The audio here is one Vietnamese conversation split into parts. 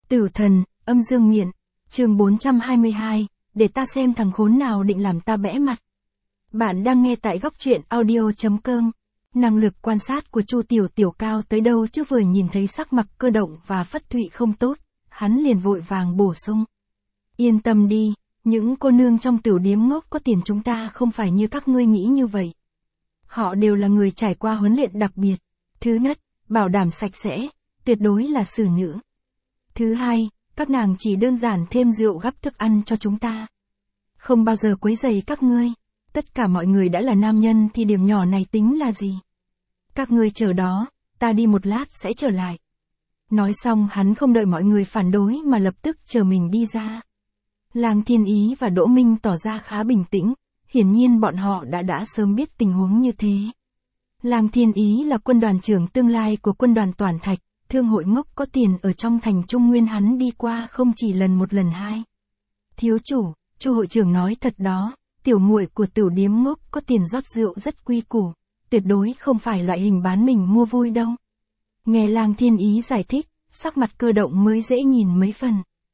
Tử thần, âm dương nghiện, chương 422, để ta xem thằng khốn nào định làm ta bẽ mặt. Bạn đang nghe tại góc truyện audio.com. Năng lực quan sát của Chu Tiểu Tiểu cao tới đâu chứ vừa nhìn thấy sắc mặt Cơ Động và Phất Thụy không tốt, hắn liền vội vàng bổ sung. Yên tâm đi, những cô nương trong tiểu điếm ngốc có tiền chúng ta không phải như các ngươi nghĩ như vậy. Họ đều là người trải qua huấn luyện đặc biệt. Thứ nhất, bảo đảm sạch sẽ, tuyệt đối là xử nữ. Thứ hai, các nàng chỉ đơn giản thêm rượu gắp thức ăn cho chúng ta. Không bao giờ quấy rầy các ngươi. Tất cả mọi người đã là nam nhân thì điểm nhỏ này tính là gì? Các ngươi chờ đó, ta đi một lát sẽ trở lại. Nói xong hắn không đợi mọi người phản đối mà lập tức chờ mình đi ra. Lang Thiên Ý và Đỗ Minh tỏ ra khá bình tĩnh, hiển nhiên bọn họ đã sớm biết tình huống như thế. Lang Thiên Ý là quân đoàn trưởng tương lai của quân đoàn Toản Thạch, thương hội ngốc có tiền ở trong thành Trung Nguyên hắn đi qua không chỉ lần một lần hai. Thiếu chủ, Chu hội trưởng nói thật đó, tiểu muội của tiểu điếm ngốc có tiền rót rượu rất quy củ, tuyệt đối không phải loại hình bán mình mua vui đâu. Nghe Lang Thiên Ý giải thích, sắc mặt Cơ Động mới dễ nhìn mấy phần.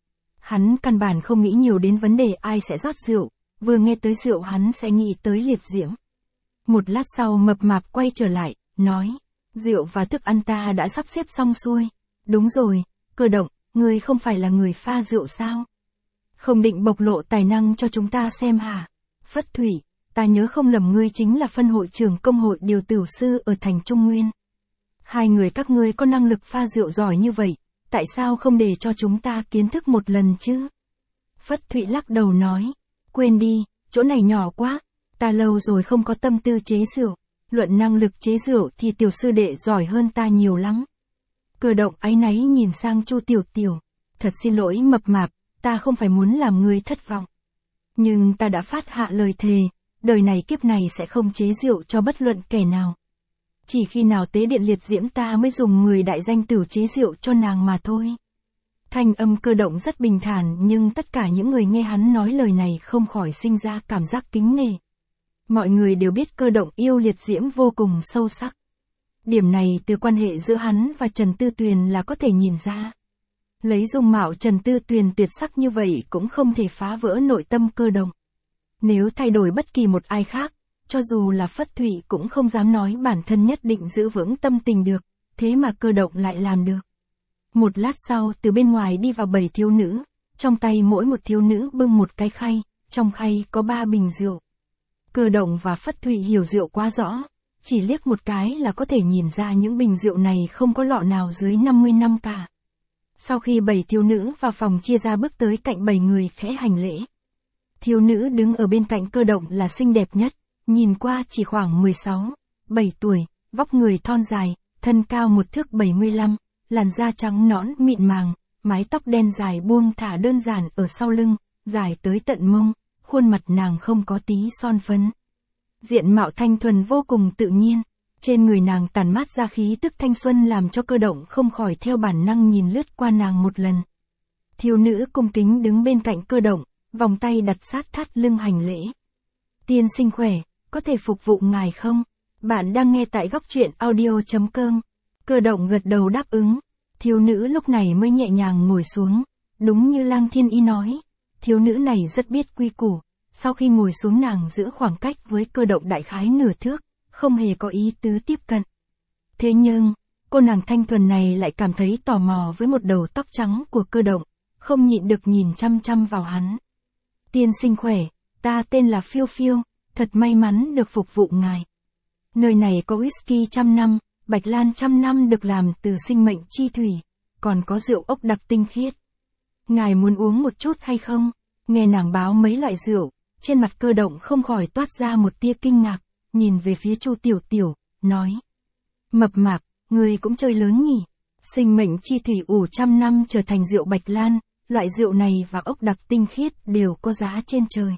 Hắn căn bản không nghĩ nhiều đến vấn đề ai sẽ rót rượu, vừa nghe tới rượu hắn sẽ nghĩ tới liệt diễm. Một lát sau mập mạp quay trở lại, nói, rượu và thức ăn ta đã sắp xếp xong xuôi. Đúng rồi, Cơ Động, ngươi không phải là người pha rượu sao? Không định bộc lộ tài năng cho chúng ta xem hả? Phất Thụy, ta nhớ không lầm ngươi chính là phân hội trưởng công hội điều tử sư ở thành Trung Nguyên. Hai người các ngươi có năng lực pha rượu giỏi như vậy, tại sao không để cho chúng ta kiến thức một lần chứ? Phất Thụy lắc đầu nói, quên đi, chỗ này nhỏ quá, ta lâu rồi không có tâm tư chế rượu, luận năng lực chế rượu thì tiểu sư đệ giỏi hơn ta nhiều lắm. Cơ Động áy náy nhìn sang Chu Tiểu Tiểu, thật xin lỗi mập mạp, ta không phải muốn làm ngươi thất vọng. Nhưng ta đã phát hạ lời thề, đời này kiếp này sẽ không chế rượu cho bất luận kẻ nào. Chỉ khi nào tế điện liệt diễm ta mới dùng người đại danh tử chế rượu cho nàng mà thôi. Thanh âm Cơ Động rất bình thản nhưng tất cả những người nghe hắn nói lời này không khỏi sinh ra cảm giác kính nể. Mọi người đều biết Cơ Động yêu liệt diễm vô cùng sâu sắc. Điểm này từ quan hệ giữa hắn và Trần Tư Tuyền là có thể nhìn ra. Lấy dung mạo Trần Tư Tuyền tuyệt sắc như vậy cũng không thể phá vỡ nội tâm Cơ Động. Nếu thay đổi bất kỳ một ai khác, cho dù là Phất Thụy cũng không dám nói bản thân nhất định giữ vững tâm tình được, thế mà Cơ Động lại làm được. Một lát sau từ bên ngoài đi vào 7 thiếu nữ, trong tay mỗi một thiếu nữ bưng một cái khay, trong khay có 3 bình rượu. Cơ Động và Phất Thụy hiểu rượu quá rõ, chỉ liếc một cái là có thể nhìn ra những bình rượu này không có lọ nào dưới 50 năm cả. Sau khi 7 thiếu nữ vào phòng chia ra bước tới cạnh 7 người khẽ hành lễ. Thiếu nữ đứng ở bên cạnh Cơ Động là xinh đẹp nhất, nhìn qua chỉ khoảng 16, 7 tuổi, vóc người thon dài, thân cao 1 thước 75, làn da trắng nõn mịn màng, mái tóc đen dài buông thả đơn giản ở sau lưng, dài tới tận mông, khuôn mặt nàng không có tí son phấn. Diện mạo thanh thuần vô cùng tự nhiên, trên người nàng tản mát ra khí tức thanh xuân làm cho Cơ Động không khỏi theo bản năng nhìn lướt qua nàng một lần. Thiếu nữ cung kính đứng bên cạnh Cơ Động, vòng tay đặt sát thắt lưng hành lễ. Tiên sinh khỏe, có thể phục vụ ngài không? Bạn đang nghe tại góc truyện audio.com. Cơ Động gật đầu đáp ứng. Thiếu nữ lúc này mới nhẹ nhàng ngồi xuống. Đúng như Lang Thiên Ý nói, thiếu nữ này rất biết quy củ. Sau khi ngồi xuống nàng giữ khoảng cách với Cơ Động đại khái nửa thước, không hề có ý tứ tiếp cận. Thế nhưng, cô nàng thanh thuần này lại cảm thấy tò mò với một đầu tóc trắng của Cơ Động, không nhịn được nhìn chăm chăm vào hắn. Tiên sinh khỏe, ta tên là Phiêu Phiêu, thật may mắn được phục vụ ngài. Nơi này có whisky 100 năm, bạch lan 100 năm được làm từ sinh mệnh chi thủy, còn có rượu ốc đặc tinh khiết. Ngài muốn uống một chút hay không? Nghe nàng báo mấy loại rượu, trên mặt Cơ Động không khỏi toát ra một tia kinh ngạc, nhìn về phía Chu Tiểu Tiểu, nói. Mập mạp, ngươi cũng chơi lớn nhỉ? Sinh mệnh chi thủy ủ 100 năm trở thành rượu bạch lan, loại rượu này và ốc đặc tinh khiết đều có giá trên trời.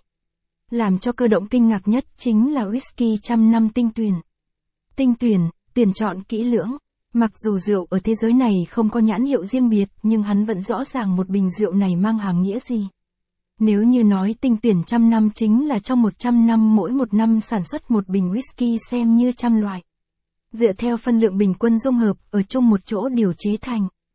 Làm cho Cơ Động kinh ngạc nhất chính là whisky 100 năm tinh tuyền. Tinh tuyền, tuyển chọn kỹ lưỡng. Mặc dù rượu ở thế giới này không có nhãn hiệu riêng biệt nhưng hắn vẫn rõ ràng một bình rượu này mang hàm nghĩa gì. Nếu như nói tinh tuyển 100 năm chính là trong 100 năm mỗi một năm sản xuất một bình whisky xem như 100 loại. Dựa theo phân lượng bình quân dung hợp ở chung một chỗ điều chế thành.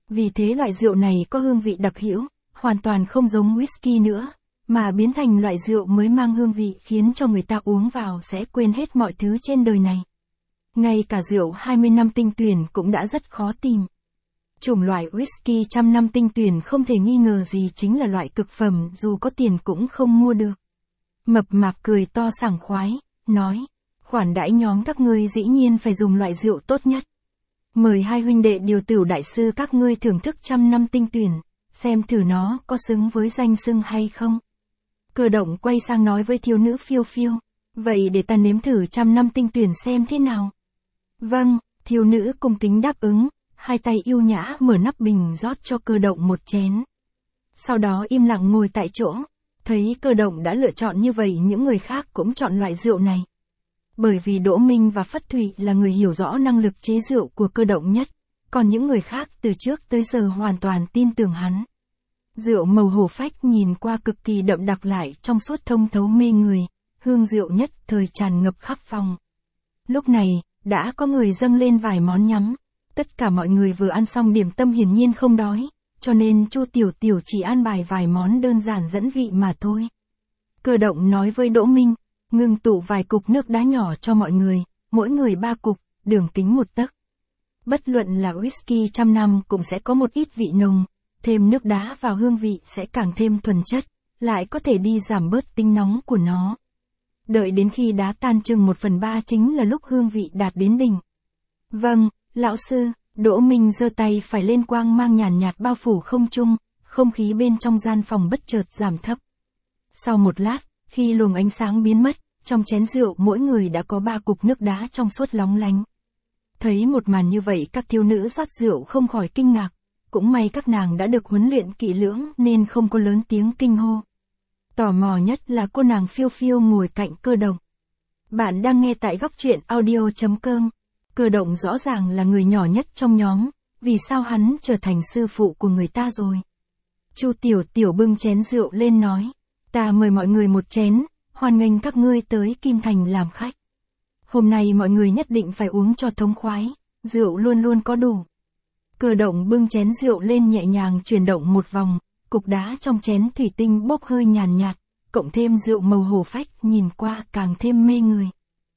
Vì thế loại rượu này có hương vị đặc hữu, hoàn toàn không giống whisky nữa, mà biến thành loại rượu mới mang hương vị khiến cho người ta uống vào sẽ quên hết mọi thứ trên đời này. Ngay cả rượu 20 năm tinh tuyển cũng đã rất khó tìm. Chủng loại whisky 100 năm tinh tuyển không thể nghi ngờ gì chính là loại cực phẩm dù có tiền cũng không mua được. Mập mạp cười to sảng khoái, nói, khoản đãi nhóm các ngươi dĩ nhiên phải dùng loại rượu tốt nhất. Mời hai huynh đệ điều tửu đại sư các ngươi thưởng thức 100 năm tinh tuyển, xem thử nó có xứng với danh xưng hay không. Cơ động quay sang nói với thiếu nữ phiêu phiêu, vậy để ta nếm thử 100 năm tinh tuyển xem thế nào. Vâng, thiếu nữ cung kính đáp ứng, hai tay yêu nhã mở nắp bình rót cho cơ động một chén. Sau đó im lặng ngồi tại chỗ, thấy cơ động đã lựa chọn như vậy những người khác cũng chọn loại rượu này. Bởi vì Đỗ Minh và Phất Thụy là người hiểu rõ năng lực chế rượu của cơ động nhất, còn những người khác từ trước tới giờ hoàn toàn tin tưởng hắn. Rượu màu hổ phách nhìn qua cực kỳ đậm đặc lại trong suốt thông thấu mê người, hương rượu nhất thời tràn ngập khắp phòng. Lúc này, đã có người dâng lên vài món nhắm, tất cả mọi người vừa ăn xong điểm tâm hiển nhiên không đói, cho nên Chu Tiểu Tiểu chỉ an bài vài món đơn giản dẫn vị mà thôi. Cơ động nói với Đỗ Minh, ngưng tụ vài cục nước đá nhỏ cho mọi người, mỗi người 3 cục, đường kính 1 tấc. Bất luận là whisky 100 năm cũng sẽ có một ít vị nồng, thêm nước đá vào hương vị sẽ càng thêm thuần chất, lại có thể đi giảm bớt tính nóng của nó. Đợi đến khi đá tan chừng 1/3 chính là lúc hương vị đạt đến đỉnh. Vâng, lão sư, Đỗ Minh giơ tay phải lên quang mang nhàn nhạt bao phủ không trung, không khí bên trong gian phòng bất chợt giảm thấp. Sau một lát, khi luồng ánh sáng biến mất, trong chén rượu mỗi người đã có 3 cục nước đá trong suốt lóng lánh. Thấy một màn như vậy các thiếu nữ rót rượu không khỏi kinh ngạc, cũng may các nàng đã được huấn luyện kỹ lưỡng nên không có lớn tiếng kinh hô. Tò mò nhất là cô nàng phiêu phiêu ngồi cạnh cơ động. Bạn đang nghe tại góc truyện audio.com. Cơ động rõ ràng là người nhỏ nhất trong nhóm, vì sao hắn trở thành sư phụ của người ta rồi. Chu Tiểu Tiểu bưng chén rượu lên nói, ta mời mọi người một chén, hoan nghênh các ngươi tới Kim Thành làm khách. Hôm nay mọi người nhất định phải uống cho thống khoái, rượu luôn luôn có đủ. Cơ động bưng chén rượu lên nhẹ nhàng chuyển động một vòng, cục đá trong chén thủy tinh bốc hơi nhàn nhạt, cộng thêm rượu màu hổ phách nhìn qua càng thêm mê người.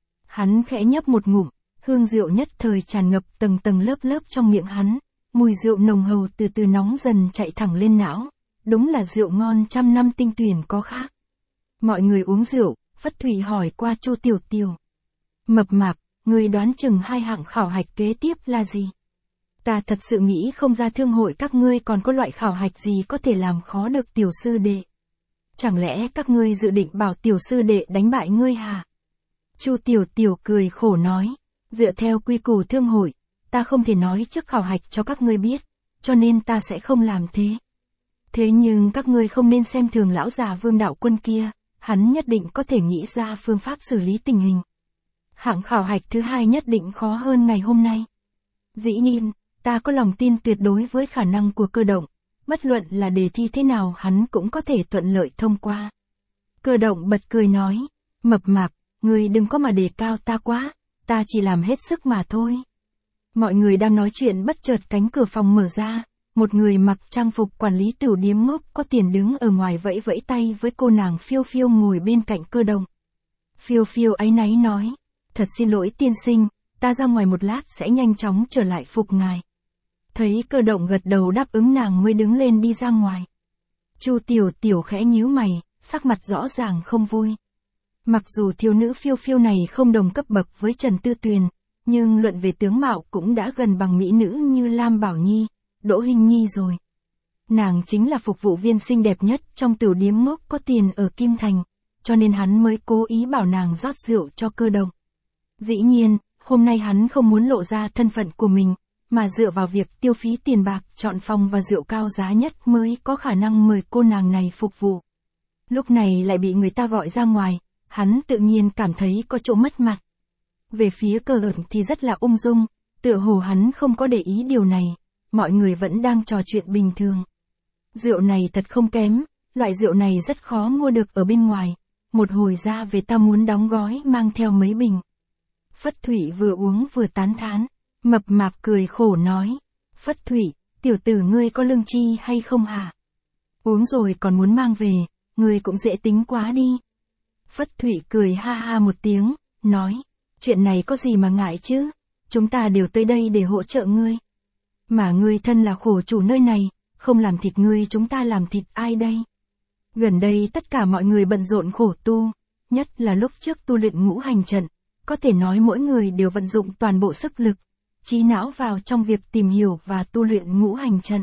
Hắn khẽ nhấp một ngụm, hương rượu nhất thời tràn ngập tầng tầng lớp lớp trong miệng hắn, mùi rượu nồng hầu từ từ nóng dần chạy thẳng lên não, đúng là rượu ngon 100 năm tinh tuyển có khác. Mọi người uống rượu, Phất Thụy hỏi qua Chu Tiểu Tiểu. Mập mạp, người đoán chừng 2 hạng khảo hạch kế tiếp là gì? Ta thật sự nghĩ không ra thương hội các ngươi còn có loại khảo hạch gì có thể làm khó được tiểu sư đệ. Chẳng lẽ các ngươi dự định bảo tiểu sư đệ đánh bại ngươi hả? Chu Tiểu Tiểu cười khổ nói, dựa theo quy củ thương hội, ta không thể nói trước khảo hạch cho các ngươi biết, cho nên ta sẽ không làm thế. Thế nhưng các ngươi không nên xem thường lão già Vương Đạo Quân kia, hắn nhất định có thể nghĩ ra phương pháp xử lý tình hình. Hạng khảo hạch thứ 2 nhất định khó hơn ngày hôm nay. Dĩ nhiên, ta có lòng tin tuyệt đối với khả năng của cơ động, bất luận là đề thi thế nào hắn cũng có thể thuận lợi thông qua. Cơ động bật cười nói, mập mạp, ngươi đừng có mà đề cao ta quá, ta chỉ làm hết sức mà thôi. Mọi người đang nói chuyện bất chợt cánh cửa phòng mở ra, một người mặc trang phục quản lý tửu điếm ngốc có tiền đứng ở ngoài vẫy vẫy tay với cô nàng phiêu phiêu ngồi bên cạnh cơ động. Phiêu phiêu áy náy nói, thật xin lỗi tiên sinh, ta ra ngoài một lát sẽ nhanh chóng trở lại phục ngài. Thấy cơ động gật đầu đáp ứng nàng mới đứng lên đi ra ngoài. Chu Tiểu Tiểu khẽ nhíu mày, sắc mặt rõ ràng không vui. Mặc dù thiếu nữ phiêu phiêu này không đồng cấp bậc với Trần Tư Tuyền, nhưng luận về tướng mạo cũng đã gần bằng mỹ nữ như Lam Bảo Nhi, Đỗ Hinh Nhi rồi. Nàng chính là phục vụ viên xinh đẹp nhất trong tửu điếm ngốc có tiền ở Kim Thành, cho nên hắn mới cố ý bảo nàng rót rượu cho cơ động. Dĩ nhiên, hôm nay hắn không muốn lộ ra thân phận của mình, mà dựa vào việc tiêu phí tiền bạc chọn phòng và rượu cao giá nhất mới có khả năng mời cô nàng này phục vụ. Lúc này lại bị người ta gọi ra ngoài, hắn tự nhiên cảm thấy có chỗ mất mặt. Về phía cơ ẩn thì rất là ung dung, tựa hồ hắn không có để ý điều này, mọi người vẫn đang trò chuyện bình thường. Rượu này thật không kém, loại rượu này rất khó mua được ở bên ngoài, một hồi ra về ta muốn đóng gói mang theo mấy bình. Phất Thụy vừa uống vừa tán thán, mập mạp cười khổ nói, Phất Thụy, tiểu tử ngươi có lương chi hay không hả? Uống rồi còn muốn mang về, ngươi cũng dễ tính quá đi. Phất Thụy cười ha ha một tiếng, nói, chuyện này có gì mà ngại chứ, chúng ta đều tới đây để hỗ trợ ngươi. Mà ngươi thân là khổ chủ nơi này, không làm thịt ngươi chúng ta làm thịt ai đây? Gần đây tất cả mọi người bận rộn khổ tu, nhất là lúc trước tu luyện ngũ hành trận, có thể nói mỗi người đều vận dụng toàn bộ sức lực, trí não vào trong việc tìm hiểu và tu luyện ngũ hành trận.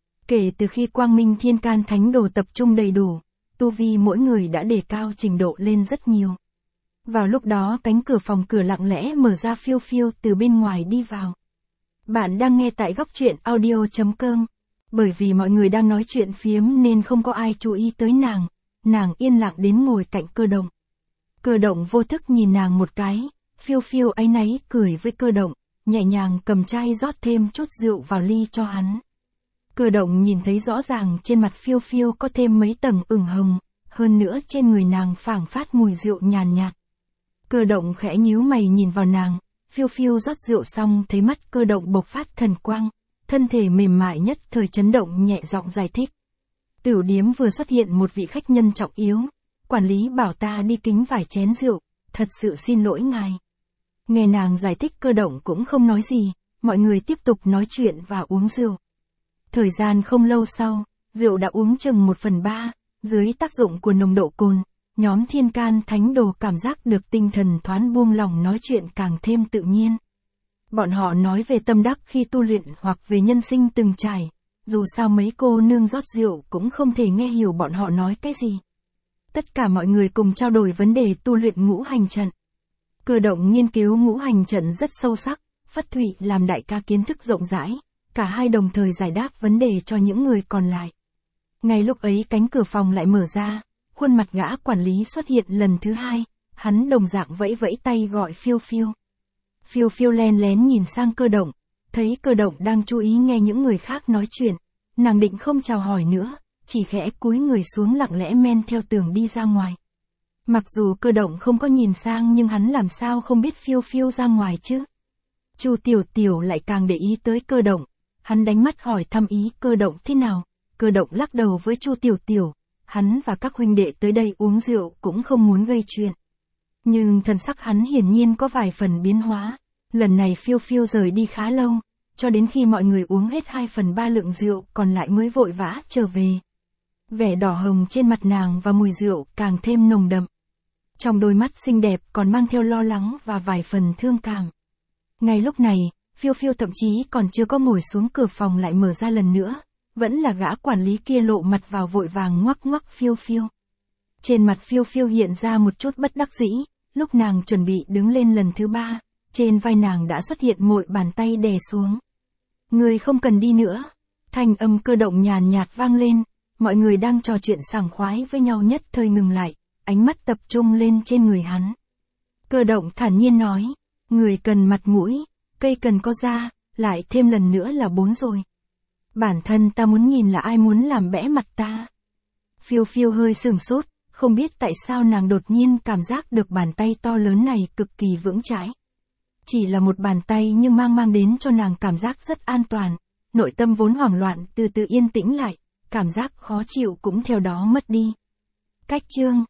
Kể từ khi Quang Minh Thiên Can Thánh Đồ tập trung đầy đủ, tu vi mỗi người đã đề cao trình độ lên rất nhiều. Vào lúc đó cánh cửa phòng cửa lặng lẽ mở ra phiêu phiêu từ bên ngoài đi vào. Bạn đang nghe tại góc truyện audio.com. Bởi vì mọi người đang nói chuyện phiếm nên không có ai chú ý tới nàng yên lặng đến ngồi cạnh Cơ Động. Cơ Động vô thức nhìn nàng một cái, phiêu phiêu áy náy cười với Cơ Động, nhẹ nhàng cầm chai rót thêm chút rượu vào ly cho hắn. Cơ Động nhìn thấy rõ ràng trên mặt phiêu phiêu có thêm mấy tầng ửng hồng, hơn nữa trên người nàng phảng phát mùi rượu nhàn nhạt. Cơ Động khẽ nhíu mày nhìn vào nàng, phiêu phiêu rót rượu xong thấy mắt Cơ Động bộc phát thần quang, thân thể mềm mại nhất thời chấn động nhẹ giọng giải thích. Tửu điếm vừa xuất hiện một vị khách nhân trọng yếu, quản lý bảo ta đi kính vài chén rượu, thật sự xin lỗi ngài. Nghe nàng giải thích Cơ Động cũng không nói gì, mọi người tiếp tục nói chuyện và uống rượu. Thời gian không lâu sau, rượu đã uống chừng 1/3, dưới tác dụng của nồng độ cồn, nhóm Thiên Can Thánh Đồ cảm giác được tinh thần thoáng buông lỏng nói chuyện càng thêm tự nhiên. Bọn họ nói về tâm đắc khi tu luyện hoặc về nhân sinh từng trải, dù sao mấy cô nương rót rượu cũng không thể nghe hiểu bọn họ nói cái gì. Tất cả mọi người cùng trao đổi vấn đề tu luyện ngũ hành trận. Cơ Động nghiên cứu ngũ hành trận rất sâu sắc, Phất Thụy làm đại ca kiến thức rộng rãi, cả hai đồng thời giải đáp vấn đề cho những người còn lại. Ngay lúc ấy cánh cửa phòng lại mở ra, khuôn mặt gã quản lý xuất hiện lần thứ hai, hắn đồng dạng vẫy vẫy tay gọi phiêu phiêu. Phiêu phiêu len lén nhìn sang Cơ Động, thấy Cơ Động đang chú ý nghe những người khác nói chuyện, nàng định không chào hỏi nữa, chỉ khẽ cúi người xuống lặng lẽ men theo tường đi ra ngoài. Mặc dù Cơ Động không có nhìn sang nhưng hắn làm sao không biết phiêu phiêu ra ngoài chứ. Chu Tiểu Tiểu lại càng để ý tới Cơ Động, hắn đánh mắt hỏi thăm ý Cơ Động thế nào. Cơ Động lắc đầu với Chu Tiểu Tiểu, hắn và các huynh đệ tới đây uống rượu cũng không muốn gây chuyện. Nhưng thần sắc hắn hiển nhiên có vài phần biến hóa, lần này phiêu phiêu rời đi khá lâu, cho đến khi mọi người uống hết 2/3 lượng rượu còn lại mới vội vã trở về. Vẻ đỏ hồng trên mặt nàng và mùi rượu càng thêm nồng đậm. Trong đôi mắt xinh đẹp còn mang theo lo lắng và vài phần thương cảm. Ngay lúc này, phiêu phiêu thậm chí còn chưa có ngồi xuống cửa phòng lại mở ra lần nữa, vẫn là gã quản lý kia lộ mặt vào vội vàng ngoắc ngoắc phiêu phiêu. Trên mặt phiêu phiêu hiện ra một chút bất đắc dĩ, lúc nàng chuẩn bị đứng lên lần thứ 3, trên vai nàng đã xuất hiện một bàn tay đè xuống. Người không cần đi nữa. Thanh âm Cơ Động nhàn nhạt vang lên, mọi người đang trò chuyện sảng khoái với nhau nhất thời ngừng lại, ánh mắt tập trung lên trên người hắn. Cơ Động thản nhiên nói, người cần mặt mũi, cây cần có da, lại thêm lần nữa là 4 rồi. Bản thân ta muốn nhìn là ai muốn làm bẽ mặt ta. Phiêu phiêu hơi sửng sốt, không biết tại sao nàng đột nhiên cảm giác được bàn tay to lớn này cực kỳ vững chãi. Chỉ là một bàn tay nhưng mang đến cho nàng cảm giác rất an toàn, nội tâm vốn hoảng loạn từ từ yên tĩnh lại, cảm giác khó chịu cũng theo đó mất đi. Cách chương